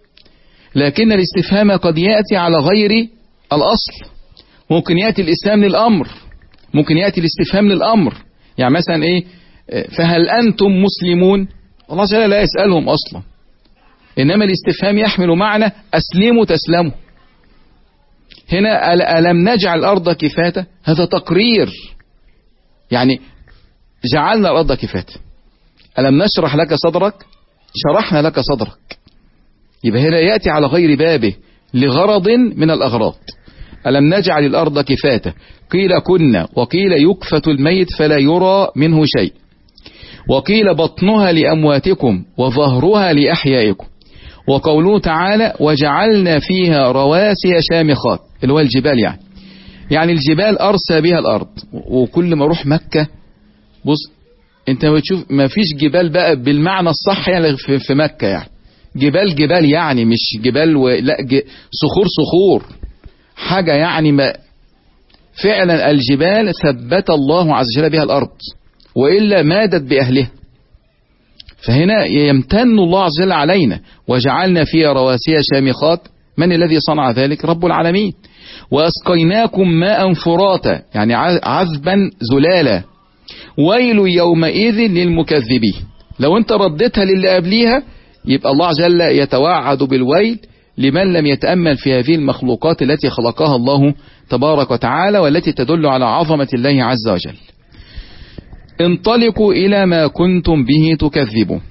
لكن الاستفهام قد يأتي على غير الأصل. ممكن يأتي الإسلام للأمر، ممكن يأتي الاستفهام للأمر. يعني مثلا إيه، فهل أنتم مسلمون؟ الله عز وجل لا يسألهم أصلا إنما الاستفهام يحمل معنى أسلموا تسلموا. هنا ألم نجعل الأرض كفاتا، هذا تقرير، يعني جعلنا الأرض كفاتا. ألم نشرح لك صدرك، شرحنا لك صدرك. يبقى هنا يأتي على غير بابه لغرض من الأغراض. ألم نجعل الأرض كفاتا، قيل كنا، وقيل يكفت الميت فلا يرى منه شيء، وقيل بطنها لأمواتكم وظهرها لأحيائكم. وقوله تعالى وجعلنا فيها رواسي شامخات، اللي هو الجبال، يعني يعني الجبال أرسى بها الأرض. وكل ما اروح مكة بص انت بتشوف ما فيش جبال بقى بالمعنى الصح يعني في مكة، يعني جبال جبال يعني مش جبال و... لا ج... صخور صخور حاجة، يعني ما فعلا الجبال ثبت الله عز وجل بها الأرض، وإلا مادت بأهلها. فهنا يمتن الله عز وجل علينا وجعلنا فيها رواسي شامخات. من الذي صنع ذلك؟ رب العالمين. وأسقيناكم ماء فراتا، يعني عذبا زلالا. ويل يومئذ للمكذبين. لو انت رديتها للي قبليها يبقى الله عز وجل يتوعد بالويل لمن لم يتأمل في هذه المخلوقات التي خلقها الله تبارك وتعالى، والتي تدل على عظمة الله عز وجل. انطلقوا إلى ما كنتم به تكذبون.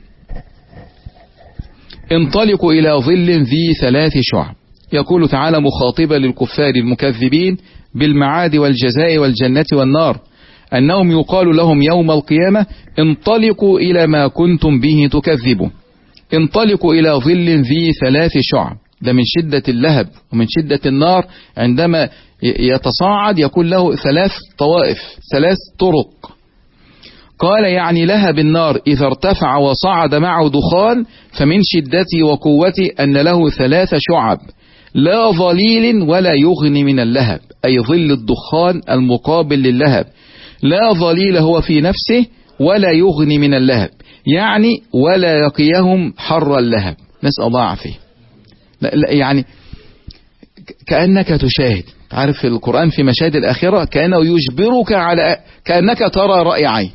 انطلقوا إلى ظل ذي ثلاث شعب. يقول تعالى مخاطبا للكفار المكذبين بالمعاد والجزاء والجنة والنار، أنهم يقال لهم يوم القيامة انطلقوا إلى ما كنتم به تكذبون. انطلقوا إلى ظل ذي ثلاث شعب، ده من شدة اللهب ومن شدة النار، عندما يتصاعد يكون له ثلاث طوائف، ثلاث طرق. قال يعني لهب النار إذا ارتفع وصعد معه دخان، فمن شدته وقوته أن له ثلاث شعب لا ظليل ولا يغني من اللهب، أي ظل الدخان المقابل للهب. لا ظليل هو في نفسه ولا يغني من اللهب، يعني ولا يقيهم حر اللهب، نسأل الله عافية. لا لا يعني كأنك تشاهد، عارف في القرآن في مشاهد الآخرة كأنه يجبرك على كأنك ترى رأي عين.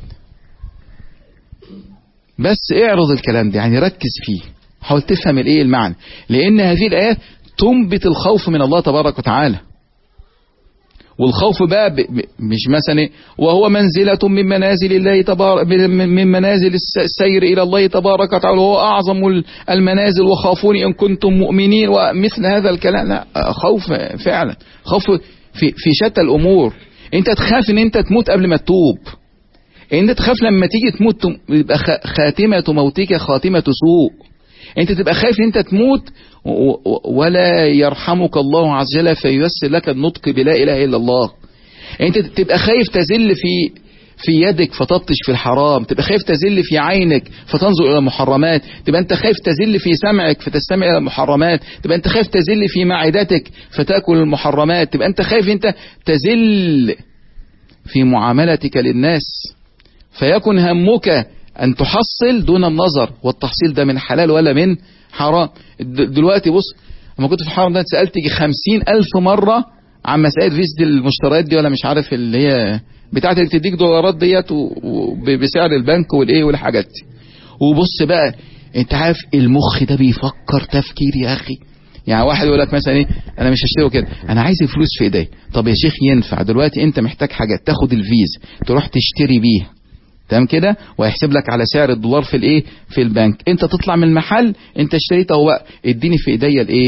بس اعرض الكلام ده، يعني ركز فيه، حاول تفهم الايه المعنى، لأن هذه الآيات تنبت الخوف من الله تبارك وتعالى. والخوف بقى ب... ب... مش مثلا وهو منزلة من منازل الله تبارك من منازل السير إلى الله تبارك وتعالى، وهو أعظم المنازل وخافوني إن كنتم مؤمنين ومثل هذا الكلام. لا، خوف فعلا، خوف في في شتى الأمور. أنت تخاف إن أنت تموت قبل ما تتوب، أنت تخاف لما تيجي تموت يبقى خاتمة موتك خاتمة سوء. أنت تبقى خايف إن أنت تموت ولا يرحمك الله عز وجل فييسر لك النطق بلا إله إلا الله. أنت تبقى خايف تزل في في يدك فتبطش في الحرام، تبقى خايف تزل في عينك فتنظر إلى المحرمات، تبقى أنت خايف تزل في سمعك فتستمع إلى المحرمات، تبقى أنت خايف تزل في معدتك فتأكل المحرمات، تبقى أنت خايف أنت تزل في معاملتك للناس، فيكن همك أن تحصل دون النظر، والتحصيل ده من حلال ولا من حرام. دلوقتي بص، لما كنت في الحرم ده سألت يجي خمسين ألف مرة عن مسائل فيزة المشتريات دي، ولا مش عارف اللي هي بتاعت اللي تديك دولارات ديت بسعر البنك والإيه والحاجات دي. وبص بقى، أنت عارف المخ ده بيفكر تفكير يا أخي. يعني واحد يقول لك مثلا إيه، أنا مش هشتري كده، أنا عايز الفلوس في إيدي. طب يا شيخ ينفع دلوقتي أنت محتاج حاجة تاخد الفيزا تروح تشتري بيها، تمام كده، وهيحسب لك على سعر الدولار في الايه في البنك. انت تطلع من المحل انت اشتريت اهو، اديني في ايديا الايه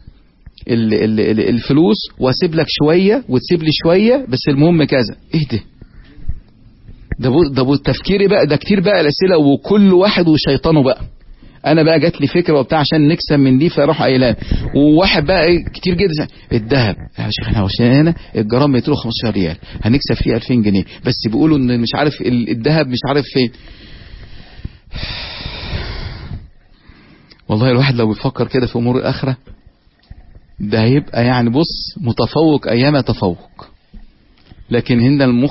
الفلوس واسيب لك شويه وتسيب لي شويه، بس المهم كذا. ايه ده ده بو ده بو تفكيري بقى، ده كتير بقى الاسئله، وكل واحد وشيطانه بقى. انا بقى جات لي فكره وبتاع عشان نكسب من دي، فاروح قايلان. وواحد بقى كتير جدا الذهب، يا شيخ احنا هنا الجرام بيطلع خمستاشر ريال هنكسب فيه ألفين جنيه، بس بيقولوا ان مش عارف الذهب مش عارف فين. والله الواحد لو بيفكر كده في امور الاخره ده هيبقى يعني بص متفوق ايام تفوق. لكن هنا المخ،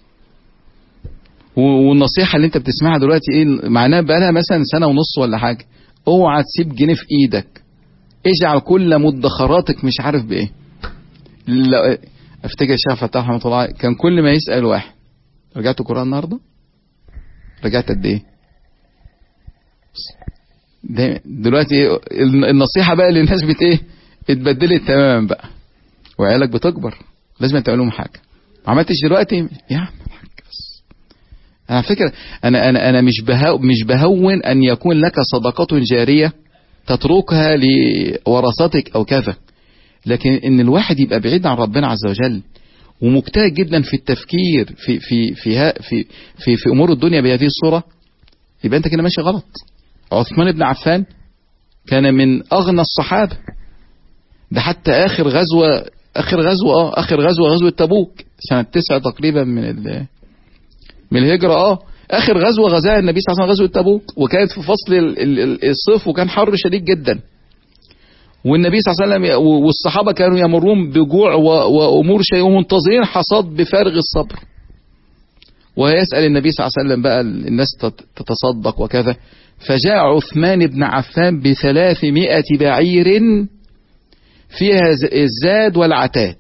والنصيحة اللي انت بتسمعها دلوقتي ايه معناها؟ بقى لها مثلا سنة ونص ولا حاجة. اوعى تسيب جنيه في ايدك، اجعل كل مدخراتك مش عارف بايه. لا افتكر الشيخ فتاح رحمه الله كان كل ما يسأل واحد رجعت القرآن النهاردة؟ رجعت قد ايه؟ دلوقتي النصيحة بقى للناس بت ايه اتبدلت تماما بقى، وعيالك بتكبر لازم تعمل لهم حاجة، ما عملتش دلوقتي يا عم حاجة بس. انا فكرة انا انا انا مش بهو مش بهون ان يكون لك صدقات جارية تتركها لورثتك او كذا، لكن ان الواحد يبقى بعيد عن ربنا عز وجل ومجتهد جدا في التفكير في في في في في, في امور الدنيا بهذه الصورة، يبقى انت كده ماشي غلط. عثمان بن عفان كان من اغنى الصحابة، ده حتى اخر غزوة اخر غزوة اه اخر غزوة غزوة تبوك سنة تسعة تقريبا من ال من الهجرة اه اخر غزوة غزاها النبي صلى الله عليه وسلم غزوة تبوك، وكانت في فصل الصيف وكان حر شديد جدا، والنبي صلى الله عليه وسلم والصحابة كانوا يمرون بجوع وامور شيء ومنتظرين حصاد بفارغ الصبر، ويسأل النبي صلى الله عليه وسلم بقى الناس تتصدق وكذا، فجاء عثمان بن عفان بثلاثمائة بعير فيها الزاد والعتاد.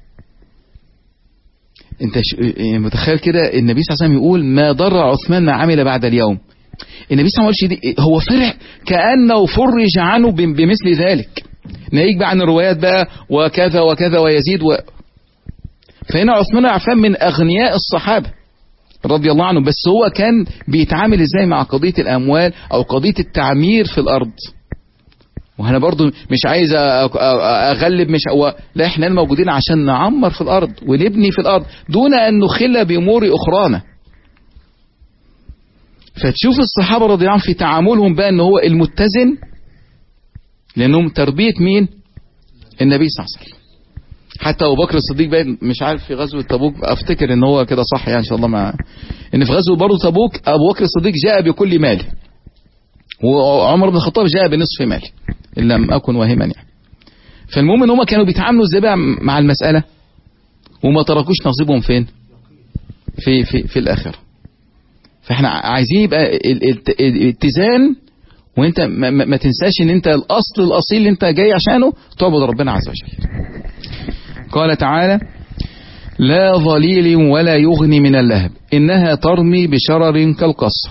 انت متخيل كده النبي صلى الله عليه وسلم يقول ما ضر عثمان ما عمل بعد اليوم، النبي صلى الله عليه وسلم هو فرح كأنه فرج عنه بمثل ذلك، ناهيك بقى عن الروايات بقى وكذا وكذا ويزيد و... فهنا عثمان بن عفان من أغنياء الصحابة رضي الله عنه، بس هو كان بيتعامل ازاي مع قضية الأموال أو قضية التعمير في الأرض. وأنا برضو مش عايز أغلب مش هو لا، احنا موجودين عشان نعمر في الأرض ونبني في الأرض دون أن نخل بأمور أخرانا. فتشوف الصحابة رضي الله عنهم في تعاملهم بقى ان هو المتزن، لأنهم تربية مين؟ النبي صلى الله عليه وسلم. حتى أبو بكر الصديق بقى مش عارف في غزوة تبوك أفتكر ان هو كده صح يعني إن شاء الله، مع ان في غزوة برضه تبوك أبو بكر الصديق جاء بكل ماله، وعمر بن الخطاب جاء بنصف ماله إن لم أكن واهما يعني. فالمهم ان هم كانوا بيتعاملوا ازاي بقى مع المسألة، وما تركوش نصيبهم فين؟ في في في الآخرة. فاحنا عايزين يبقى الاتزان، وانت ما, ما تنساش ان انت الاصل الاصيل اللي انت جاي عشانه تعبد ربنا عز وجل. قال تعالى لا ظليل ولا يغني من اللهب انها ترمي بشرر كالقصر.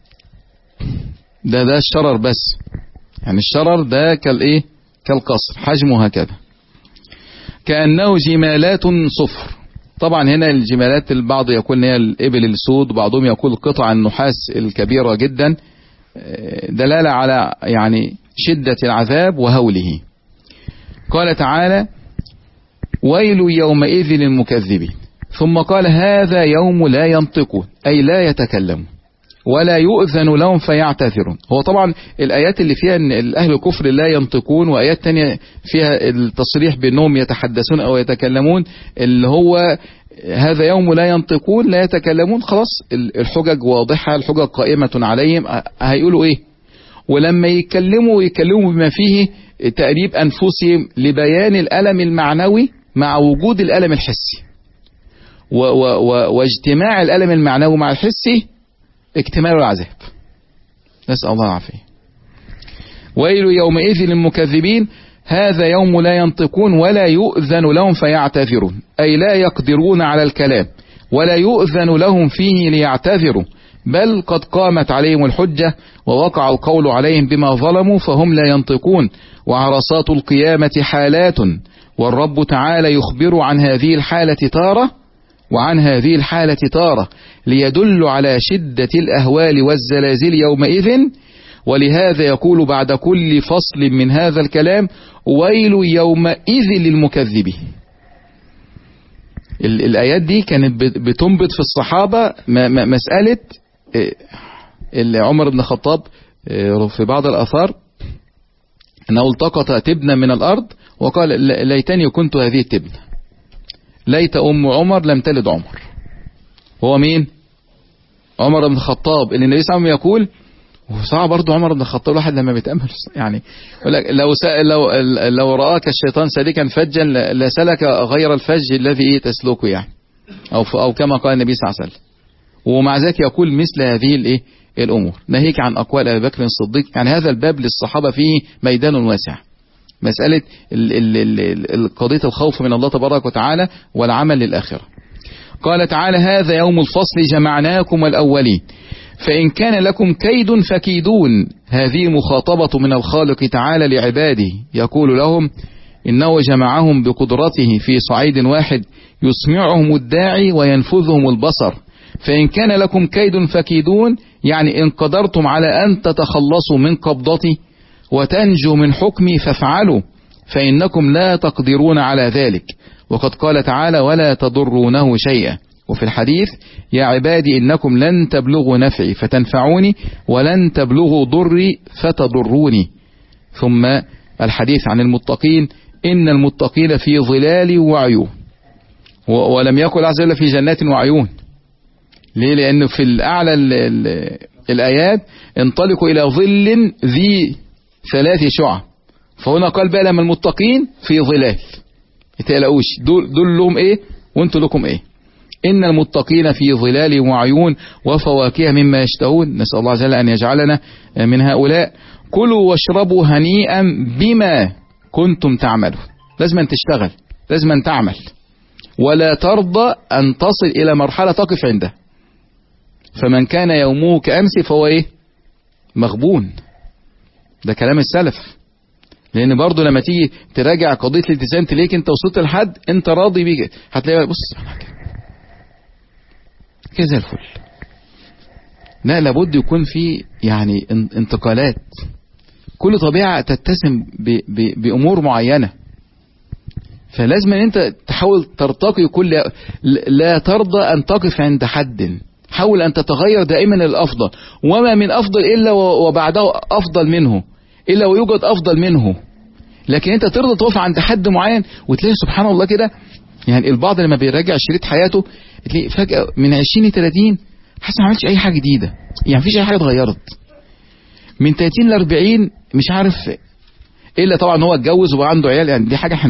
ده ده الشرر بس، يعني الشرر ده كالايه كالقصر حجمه هكذا، كأنه جمالات صفر. طبعا هنا الجمالات البعض يقول هي الإبل السود، وبعضهم يقول قطع النحاس الكبيرة جدا، دلالة على يعني شدة العذاب وهوله. قال تعالى ويل يومئذ للمكذبين، ثم قال هذا يوم لا ينطقون أي لا يتكلمون ولا يؤذن لهم فيعتذرون. هو طبعا الآيات اللي فيها ان أهل الكفر لا ينطقون، وآيات تانية فيها التصريح بأنهم يتحدثون أو يتكلمون، اللي هو هذا يوم لا ينطقون لا يتكلمون، خلاص الحجج واضحة، الحجج قائمة عليهم، هيقولوا ايه؟ ولما يتكلموا يتكلموا بما فيه تأنيب أنفسهم لبيان الألم المعنوي مع وجود الألم الحسي، و و و واجتماع الألم المعنوي مع الحسي اكتمال العذاب، نسأل الله العافية. ويل يومئذ للمكذبين هذا يوم لا ينطقون ولا يؤذن لهم فيعتذرون أي لا يقدرون على الكلام ولا يؤذن لهم فيه ليعتذروا، بل قد قامت عليهم الحجة ووقع القول عليهم بما ظلموا فهم لا ينطقون، وعرصات القيامة حالات، والرب تعالى يخبر عن هذه الحالة تارة وعن هذه الحالة تارة ليدل على شدة الأهوال والزلازل يومئذ، ولهذا يقول بعد كل فصل من هذا الكلام ويل يومئذ للمكذبين. الآيات دي كانت بتنبت في الصحابة مسألة عمر بن الخطاب في بعض الآثار أنه التقط تبنة من الأرض وقال ليتني كنت هذه التبنة، ليت أم عمر لم تلد عمر. هو مين؟ عمر بن الخطاب، اللي النبي صلى الله عليه وسلم يقول، وصعب برضو عمر بن الخطاب الواحد لما بيتأمل يعني لو لو لو رآك الشيطان سالكا فجا لسلك غير الفج الذي تسلكه يعني، أو أو كما قال النبي صلى الله عليه وسلم. ومع ذلك يقول مثل هذه الايه الأمور، ناهيك عن أقوال أبي بكر الصديق. يعني هذا الباب للصحابة فيه ميدان واسع، مسألة قضية الخوف من الله تبارك وتعالى والعمل للآخرة. قال تعالى هذا يوم الفصل جمعناكم والأولين، فإن كان لكم كيد فكيدون. هذه مخاطبة من الخالق تعالى لعباده، يقول لهم إنه جمعهم بقدرته في صعيد واحد يسمعهم الداعي وينفذهم البصر. فإن كان لكم كيد فكيدون، يعني إن قدرتم على أن تتخلصوا من قبضتي وتنجوا من حكمي فافعلوا، فإنكم لا تقدرون على ذلك. وقد قال تعالى ولا تضرونه شيئا. وفي الحديث يا عبادي إنكم لن تبلغوا نفعي فتنفعوني ولن تبلغوا ضري فتضروني. ثم الحديث عن المتقين إن المتقين في ظلال وعيون، ولم يقل عز وجل في جنات وعيون. ليه؟ لأنه في الأعلى ال ال الآيات انطلقوا إلى ظل ذي ثلاث شعب، فهنا قال بقى لما المتقين في ظلال، متقلقوش دول, دول لهم إيه وانتوا لكم إيه. إن المتقين في ظلال وعيون وفواكه مما يشتهون. نسأل الله عز وجل أن يجعلنا من هؤلاء. كلوا واشربوا هنيئا بما كنتم تعملون. لازم أن تشتغل، لازم أن تعمل، ولا ترضى أن تصل إلى مرحلة تقف عندها. فمن كان يومه كأمس فهو إيه مغبون. ده كلام السلف. لأن برضو لما تيجي تراجع قضية الالتزام تلاقيك أنت وصلت لحد أنت راضي بيك، هتلاقي بص كده زي الفل. لا، لابد يكون في يعني انتقالات. كل طبيعة تتسم ب ب بأمور معينة، فلازم ان انت تحاول ترتقي. كل لا ترضى ان تقف عند حد، حاول ان تتغير دائما للأفضل. وما من أفضل إلا وبعده أفضل منه، إلا ويوجد أفضل منه. لكن انت ترضى تقف عند حد معين وتلاقي سبحان الله كده. يعني البعض لما بيراجع شريط حياته تلاقي فجأة من عشرين لثلاثين حاسس ما عملش أي حاجة جديدة، يعني مفيش أي حاجة اتغيرت. من ثلاثين لأربعين مش عارف إلا طبعا هو اتجوز وبقى عنده عيال. يعني دي حاجة احنا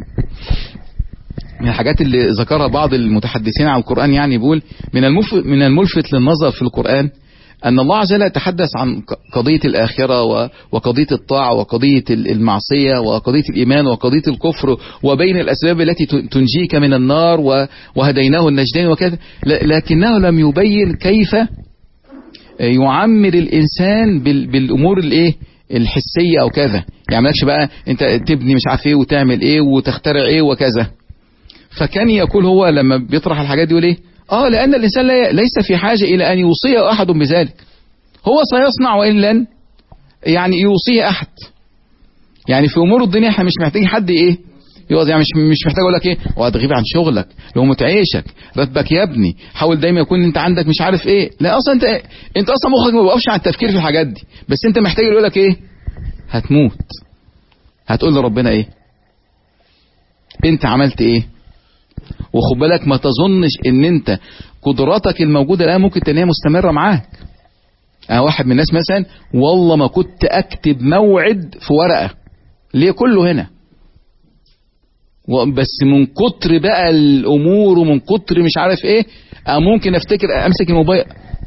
من الحاجات اللي ذكرها بعض المتحدثين عن القرآن. يعني بيقول من الملفت, من الملفت للنظر في القرآن أن الله عز وجل يتحدث عن قضية الآخرة وقضية الطاعة وقضية المعصية وقضية الإيمان وقضية الكفر، وبين الأسباب التي تنجيك من النار وهديناه النجدين وكذا، لكنه لم يبين كيف يعمر الإنسان بالأمور الإيه الحسية أو كذا. يعني مالكش بقى أنت تبني مش عارف إيه وتعمل إيه وتخترع إيه وكذا. فكان يقول هو لما بيطرح الحاجات دي يقول إيه آه لأن الإنسان ليس في حاجة إلى أن يوصي أحد بذلك، هو سيصنع وإن لن يعني يوصيه أحد. يعني في أمور الدنيا احنا مش محتاجين حد إيه يوصي. يعني مش مش محتاج أقول لك إيه وهتغيب عن شغلك لو متعيشك راتبك يا ابني، حاول دايما يكون أنت عندك مش عارف إيه. لا أصلا أنت أنت أصلا مخك ما بيوقفش على التفكير في الحاجات دي، بس أنت محتاج يقول لك إيه هتموت، هتقول لربنا إيه أنت عملت إيه. وخد بالك ما تظنش ان انت قدراتك الموجودة الان ممكن تنهي مستمرة معاك. انا واحد من الناس مثلا والله ما كنت اكتب موعد في ورقة ليه كله هنا، بس من كتر بقى الامور ومن كتر مش عارف ايه ممكن افتكر امسك الموبايل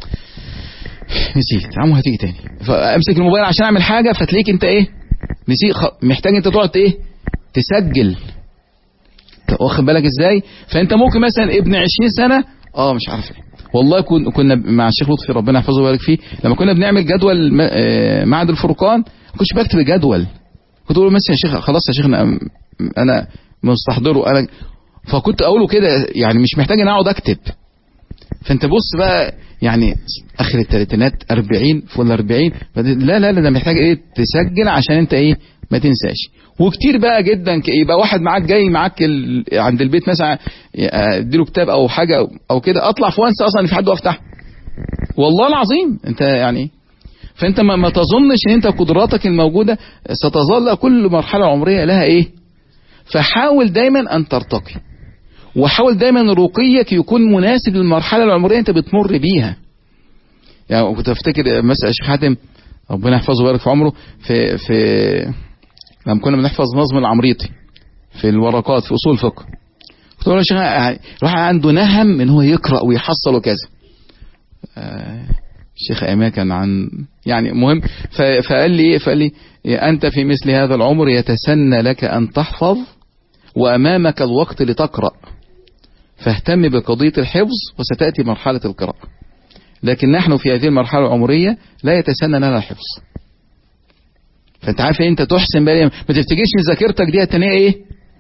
نسيت عمو هتيجي تاني، فامسك الموبايل عشان اعمل حاجة فتلاقيك انت ايه نسيت. محتاج انت تقعد ايه تسجل، واخد بالك ازاي. فانت ممكن مثلا ابن عشرين سنة اه مش عارف ايه. والله كنا مع الشيخ لطفي ربنا يحفظه ويبارك فيه لما كنا بنعمل جدول معهد الفرقان ما كنتش بكتب الجدول، كنت اقول مثلا يا شيخ خلاص يا شيخ انا انا مستحضره انا، فكنت اقوله كده يعني مش محتاج ان اقعد اكتب. فانت بص بقى يعني اخر الثلاثينات أربعين فوق الأربعين لا لا لا ده محتاج ايه تسجل عشان انت ايه ما تنساش. وكتير بقى جدا يبقى واحد معاك جاي معاك ال... عند البيت مثلا اديله كتاب او حاجه او كده اطلع في وانسى اصلا ان في حد واقف تحت والله العظيم. انت يعني فانت ما, ما تظنش ان انت قدراتك الموجوده ستظل كل مرحله عمريه لها ايه. فحاول دايما ان ترتقي، وحاول دايما رقيك يكون مناسب للمرحله العمريه انت بتمر بيها. يعني كنت افتكر مثلا الشيخ حاتم ربنا يحفظه ويبارك في عمره في في لما كنا بنحفظ نظم العمريطي في الورقات في اصول الفقه، كنت اقول له شيخ الواحد عنده نهم ان هو يقرا ويحصل وكذا. آه الشيخ ايمان كان عن يعني مهم فقال لي ايه فقال لي انت في مثل هذا العمر يتسنى لك ان تحفظ وامامك الوقت لتقرا، فاهتم بقضيه الحفظ وستاتي مرحله القراءه. لكن نحن في هذه المرحلة العمرية لا يتسنى لنا الحفظ. فانت عارف ايه، انت تحسن بقى، ما تفتكرش ان ذاكرتك دي هتنيه ايه،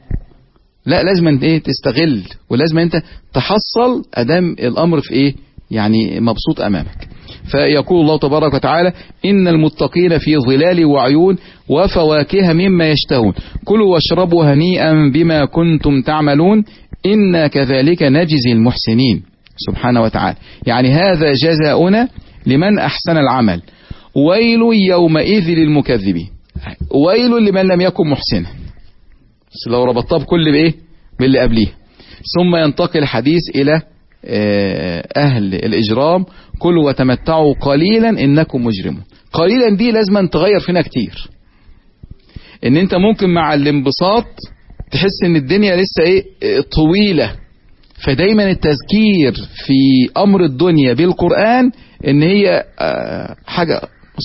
لا لازم انت ايه تستغل، ولازم انت تحصل ادام الامر في ايه يعني مبسوط امامك. فيقول الله تبارك وتعالى ان المتقين في ظلال وعيون وفواكه مما يشتهون كلوا واشربوا هنيئا بما كنتم تعملون إنا كذلك نجزي المحسنين سبحانه وتعالى. يعني هذا جزاؤنا لمن أحسن العمل، ويل يومئذ للمكذبين، ويل لمن لم يكن محسنا، بس لو ربطها بكل بإيه باللي قبليه. ثم ينتقل الحديث إلى أهل الإجرام كلوا وتمتعوا قليلا إنكم مجرمون. قليلا دي لازم تغير فينا كتير، إن أنت ممكن مع الانبساط تحس ان الدنيا لسه ايه طويلة. فدايما التذكير في امر الدنيا بالقرآن ان هي حاجة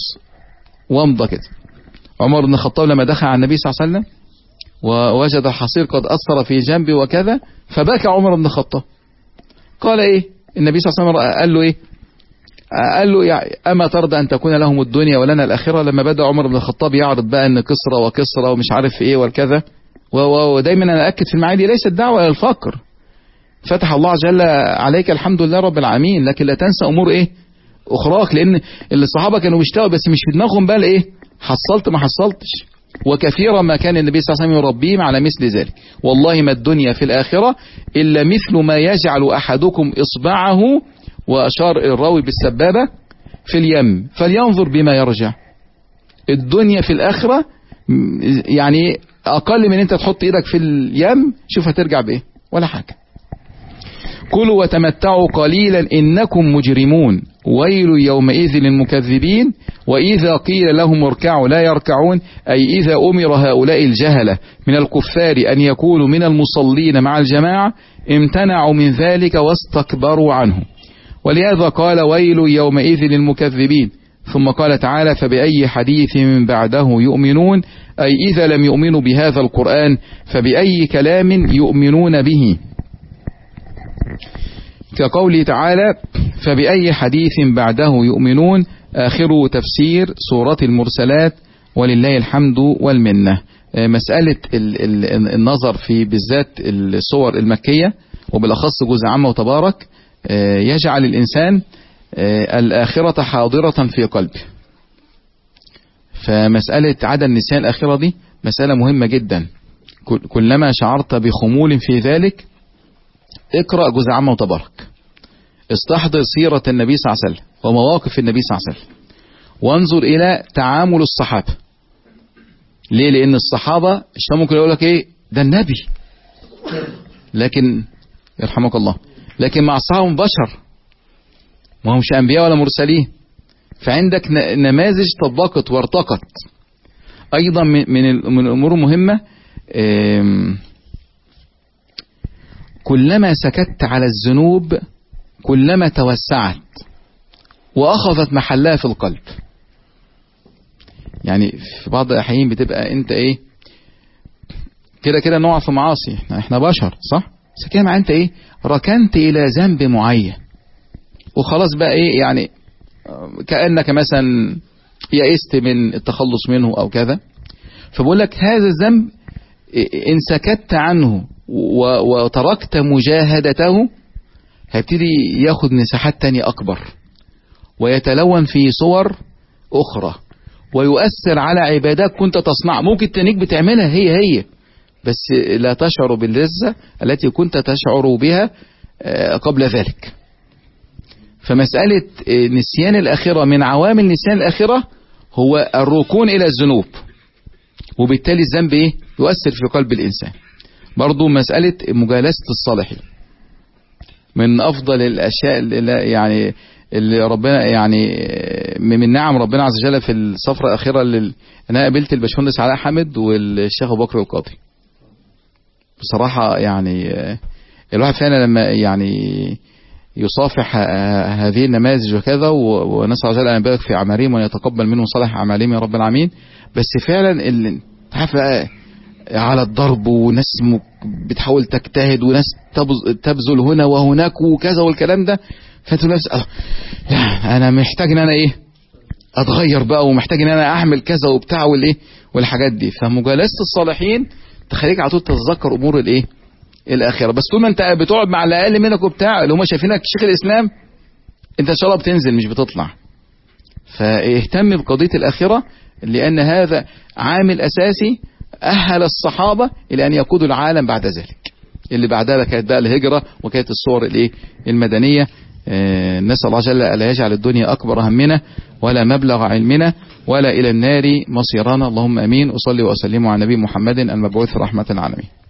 ومضة كده. عمر بن الخطاب لما دخل على النبي صلى الله عليه وسلم ووجد الحصير قد اثر في جنبه وكذا، فبكى عمر بن الخطاب. قال ايه النبي صلى الله عليه وسلم، قال له ايه، قال له يعني اما ترضى ان تكون لهم الدنيا ولنا الاخرة. لما بدأ عمر بن الخطاب يعرض بقى ان كسرى وكسرى ومش عارف ايه والكذا، ودايما انا اكد في المعاني دي ليست دعوه الى الفقر، فتح الله جل عليك الحمد لله رب العالمين، لكن لا تنسى امور ايه اخراك، لان الصحابه كانوا بيشتغلوا بس مش في دماغهم بقى ايه حصلت ما حصلتش. وكثيرا ما كان النبي صلى الله عليه وسلم يربيهم على مثل ذلك. والله ما الدنيا في الاخره الا مثل ما يجعل احدكم اصبعه، واشار الراوي بالسبابه، في اليم فلينظر بما يرجع. الدنيا في الاخره يعني اقل من انت تحط ايدك في اليم، شوف هترجع بايه، ولا حاجة. كلوا وتمتعوا قليلا انكم مجرمون ويل يومئذ للمكذبين واذا قيل لهم اركعوا لا يركعون، اي اذا امر هؤلاء الجهلة من الكفار ان يكونوا من المصلين مع الجماعة امتنعوا من ذلك واستكبروا عنه، ولهذا قال ويل يومئذ للمكذبين. ثم قال تعالى فبأي حديث بعده يؤمنون، أي إذا لم يؤمنوا بهذا القرآن فبأي كلام يؤمنون به، كقوله تعالى فبأي حديث بعده يؤمنون، آخر تفسير سورة المرسلات ولله الحمد والمنة. مسألة النظر في بالذات السور المكية وبالأخص جزء عامة وتبارك يجعل الإنسان الآخرة حاضرة في قلبه. فمسألة عدم نسيان الآخرة دي مسألة مهمة جدا. كلما شعرت بخمول في ذلك اقرأ جزء عامة وتبارك، استحضر سيرة النبي صلى الله عليه وسلم ومواقف النبي صلى الله عليه وسلم، وانظر إلى تعامل الصحابة. ليه؟ لأن الصحابة الشام ممكن يقول لك إيه ده النبي، لكن يرحمك الله، لكن مع الصحابة بشر، ما هم مش أنبياء ولا مرسلين. فعندك نماذج طبقت وارتقت. أيضا من الأمور المهمة كلما سكت على الذنوب كلما توسعت وأخذت محلها في القلب. يعني في بعض الأحيان بتبقى أنت إيه كده كده نوع في معاصي، احنا, احنا بشر صح، بس كده مع أنت إيه ركنت إلى ذنب معين وخلاص بقى إيه يعني كأنك مثلا يئست من التخلص منه أو كذا. فبقول لك هذا الذنب إن سكت عنه وتركت مجاهدته هيبتدي ياخد مساحات تانية أكبر ويتلون في صور أخرى ويؤثر على عبادات كنت تصنع، ممكن تنيك بتعملها هي هي بس لا تشعر باللذة التي كنت تشعر بها قبل ذلك. فمسألة نسيان الآخرة من عوامل نسيان الآخرة هو الركون إلى الذنوب، وبالتالي الذنب إيه يؤثر في قلب الإنسان. برضو مسألة مجالسة الصالحين من أفضل الأشياء اللي يعني اللي ربنا يعني من نعم ربنا عز وجل في السفرة الأخيرة اللي أنا قابلت الباشمهندس علاء حامد والشيخ أبو بكر القاضي. بصراحة يعني الواحد فعلا لما يعني يصافح هذه النماذج وكذا، ونسأل الله أن يبارك في أعمالهم ويتقبل منهم صالح أعمالهم يا رب العالمين. بس فعلا اللي تعرف على الضرب وناس بتحاول تجتهد وناس تبذل هنا وهناك وكذا والكلام ده، فتقول نفسك لا انا محتاج ان انا ايه اتغير بقى، ومحتاج ان انا اعمل كذا وبتاع والايه والحاجات دي. فمجالسه الصالحين تخليك على طول تتذكر امور الايه الاخره. بس طول ما انت بتقعد مع الاقل منك وبتاع اللي هم شايفينك شيخ الاسلام، انت ان شاء الله بتنزل مش بتطلع. فاهتم بقضيه الاخره، لان هذا عامل اساسي اهل الصحابه الى ان يقودوا العالم بعد ذلك. اللي بعدها كانت بقى الهجره، وكانت الصور الايه المدنيه. آه نسال الله جل الا يجعل الدنيا اكبر همنا ولا مبلغ علمنا ولا الى النار مصيرنا، اللهم امين. اصلي واسلم على نبي محمد المبعوث رحمه العالمين.